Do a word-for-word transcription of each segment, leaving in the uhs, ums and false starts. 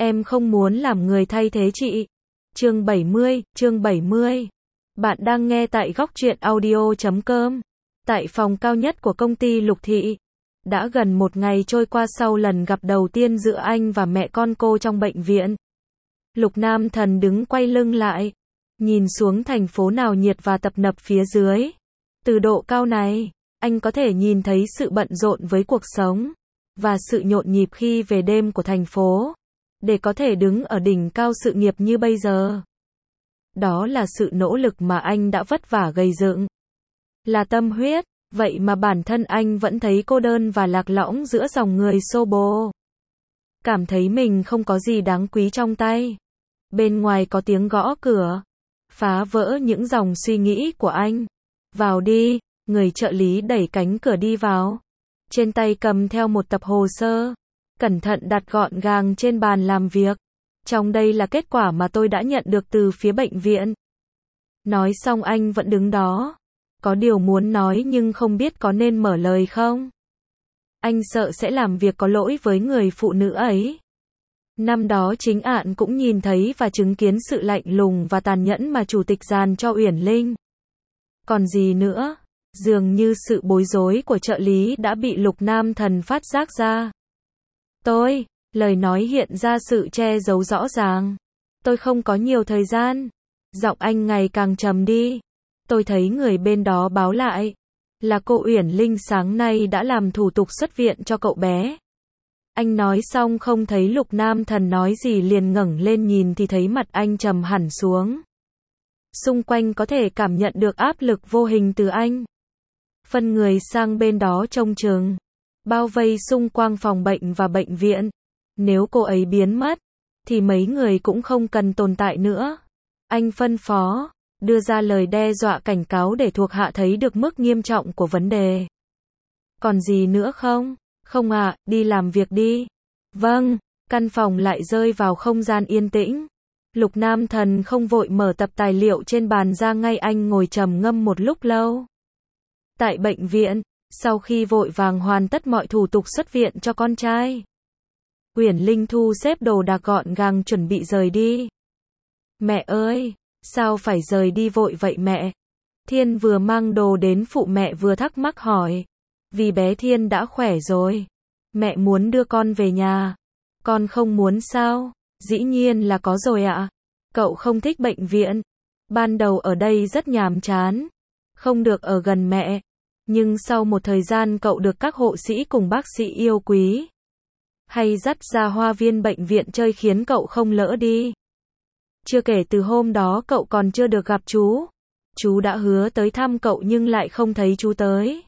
Em không muốn làm người thay thế chị. Chương bảy mươi, chương bảy mươi. Bạn đang nghe tại góc truyện audio chấm com. Tại phòng cao nhất của công ty Lục Thị. Đã gần một ngày trôi qua sau lần gặp đầu tiên giữa anh và mẹ con cô trong bệnh viện. Lục Nam Thần đứng quay lưng lại, nhìn xuống thành phố nào nhiệt và tấp nập phía dưới. Từ độ cao này, anh có thể nhìn thấy sự bận rộn với cuộc sống, và sự nhộn nhịp khi về đêm của thành phố. Để có thể đứng ở đỉnh cao sự nghiệp như bây giờ. Đó là sự nỗ lực mà anh đã vất vả gây dựng. Là tâm huyết, vậy mà bản thân anh vẫn thấy cô đơn và lạc lõng giữa dòng người xô bồ. Cảm thấy mình không có gì đáng quý trong tay. Bên ngoài có tiếng gõ cửa, phá vỡ những dòng suy nghĩ của anh. Vào đi, người trợ lý đẩy cánh cửa đi vào. Trên tay cầm theo một tập hồ sơ, cẩn thận đặt gọn gàng trên bàn làm việc. Trong đây là kết quả mà tôi đã nhận được từ phía bệnh viện. Nói xong anh vẫn đứng đó. Có điều muốn nói nhưng không biết có nên mở lời không. Anh sợ sẽ làm việc có lỗi với người phụ nữ ấy. Năm đó chính ạn cũng nhìn thấy và chứng kiến sự lạnh lùng và tàn nhẫn mà chủ tịch dàn cho Uyển Linh. Còn gì nữa? Dường như sự bối rối của trợ lý đã bị Lục Nam Thần phát giác ra. Tôi, lời nói hiện ra sự che giấu rõ ràng. Tôi không có nhiều thời gian. Giọng anh ngày càng trầm đi. Tôi thấy người bên đó báo lại là cô Uyển Linh sáng nay đã làm thủ tục xuất viện cho cậu bé. Anh nói xong không thấy Lục Nam Thần nói gì liền ngẩng lên nhìn thì thấy mặt anh trầm hẳn xuống. Xung quanh có thể cảm nhận được áp lực vô hình từ anh. Phân người sang bên đó trông chừng, bao vây xung quanh phòng bệnh và bệnh viện. Nếu cô ấy biến mất, thì mấy người cũng không cần tồn tại nữa. Anh phân phó, đưa ra lời đe dọa cảnh cáo để thuộc hạ thấy được mức nghiêm trọng của vấn đề. Còn gì nữa không? Không ạ, à, đi làm việc đi. Vâng, căn phòng lại rơi vào không gian yên tĩnh. Lục Nam Thần không vội mở tập tài liệu trên bàn ra ngay, anh ngồi trầm ngâm một lúc lâu. Tại bệnh viện, sau khi vội vàng hoàn tất mọi thủ tục xuất viện cho con trai, Uyển Linh thu xếp đồ đạc gọn gàng chuẩn bị rời đi. Mẹ ơi, sao phải rời đi vội vậy mẹ? Thiên vừa mang đồ đến phụ mẹ vừa thắc mắc hỏi. Vì bé Thiên đã khỏe rồi. Mẹ muốn đưa con về nhà. Con không muốn sao? Dĩ nhiên là có rồi ạ. Cậu không thích bệnh viện. Ban đầu ở đây rất nhàm chán. Không được ở gần mẹ. Nhưng sau một thời gian cậu được các hộ sĩ cùng bác sĩ yêu quý. Hay dắt ra hoa viên bệnh viện chơi khiến cậu không lỡ đi. Chưa kể từ hôm đó cậu còn chưa được gặp chú. Chú đã hứa tới thăm cậu nhưng lại không thấy chú tới.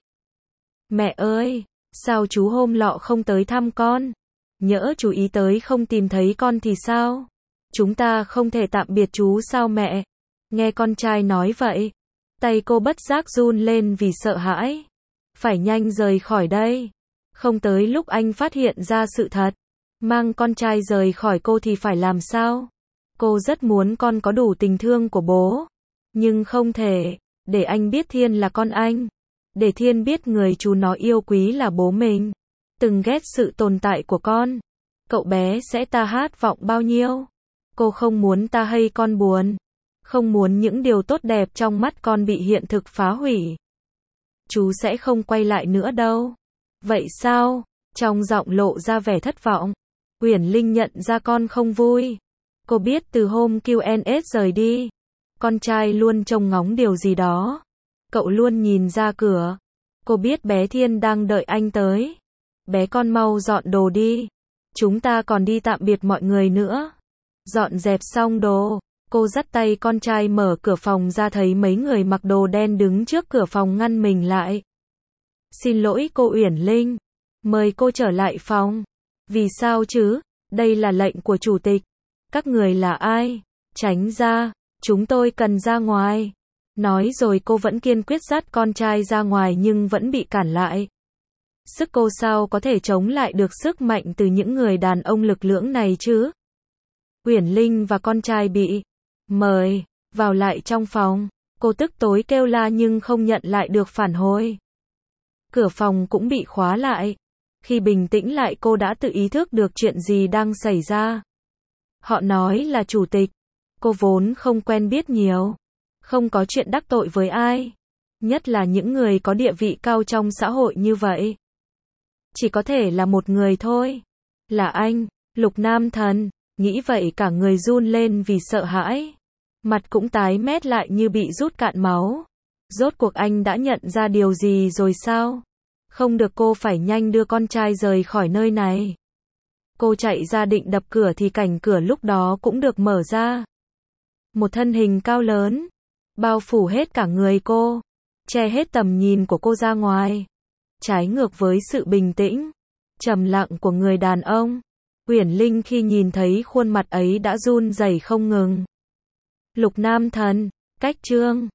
Mẹ ơi, sao chú hôm lọ không tới thăm con? Nhỡ chú ý tới không tìm thấy con thì sao? Chúng ta không thể tạm biệt chú sao mẹ? Nghe con trai nói vậy, tay cô bất giác run lên vì sợ hãi. Phải nhanh rời khỏi đây. Không tới lúc anh phát hiện ra sự thật, mang con trai rời khỏi cô thì phải làm sao? Cô rất muốn con có đủ tình thương của bố. Nhưng không thể, để anh biết Thiên là con anh. Để Thiên biết người chú nó yêu quý là bố mình. Từng ghét sự tồn tại của con. Cậu bé sẽ ta hát vọng bao nhiêu. Cô không muốn ta hay con buồn. Không muốn những điều tốt đẹp trong mắt con bị hiện thực phá hủy. Chú sẽ không quay lại nữa đâu. Vậy sao? Trong giọng lộ ra vẻ thất vọng. Uyển Linh nhận ra con không vui. Cô biết từ hôm quy en ét rời đi, con trai luôn trông ngóng điều gì đó. Cậu luôn nhìn ra cửa. Cô biết bé Thiên đang đợi anh tới. Bé con mau dọn đồ đi. Chúng ta còn đi tạm biệt mọi người nữa. Dọn dẹp xong đồ, cô dắt tay con trai mở cửa phòng ra thấy mấy người mặc đồ đen đứng trước cửa phòng ngăn mình lại. Xin lỗi cô Uyển Linh. Mời cô trở lại phòng. Vì sao chứ? Đây là lệnh của chủ tịch. Các người là ai? Tránh ra. Chúng tôi cần ra ngoài. Nói rồi cô vẫn kiên quyết dắt con trai ra ngoài nhưng vẫn bị cản lại. Sức cô sao có thể chống lại được sức mạnh từ những người đàn ông lực lưỡng này chứ? Uyển Linh và con trai bị mời vào lại trong phòng. Cô tức tối kêu la nhưng không nhận lại được phản hồi. Cửa phòng cũng bị khóa lại. Khi bình tĩnh lại cô đã tự ý thức được chuyện gì đang xảy ra. Họ nói là chủ tịch. Cô vốn không quen biết nhiều. Không có chuyện đắc tội với ai. Nhất là những người có địa vị cao trong xã hội như vậy. Chỉ có thể là một người thôi. Là anh, Lục Nam Thần. Nghĩ vậy cả người run lên vì sợ hãi. Mặt cũng tái mét lại như bị rút cạn máu. Rốt cuộc anh đã nhận ra điều gì rồi sao? Không được, cô phải nhanh đưa con trai rời khỏi nơi này. Cô chạy ra định đập cửa thì cảnh cửa lúc đó cũng được mở ra. Một thân hình cao lớn, bao phủ hết cả người cô, che hết tầm nhìn của cô ra ngoài. Trái ngược với sự bình tĩnh, trầm lặng của người đàn ông, Uyển Linh khi nhìn thấy khuôn mặt ấy đã run rẩy không ngừng. Lục Nam Thần, cách Trương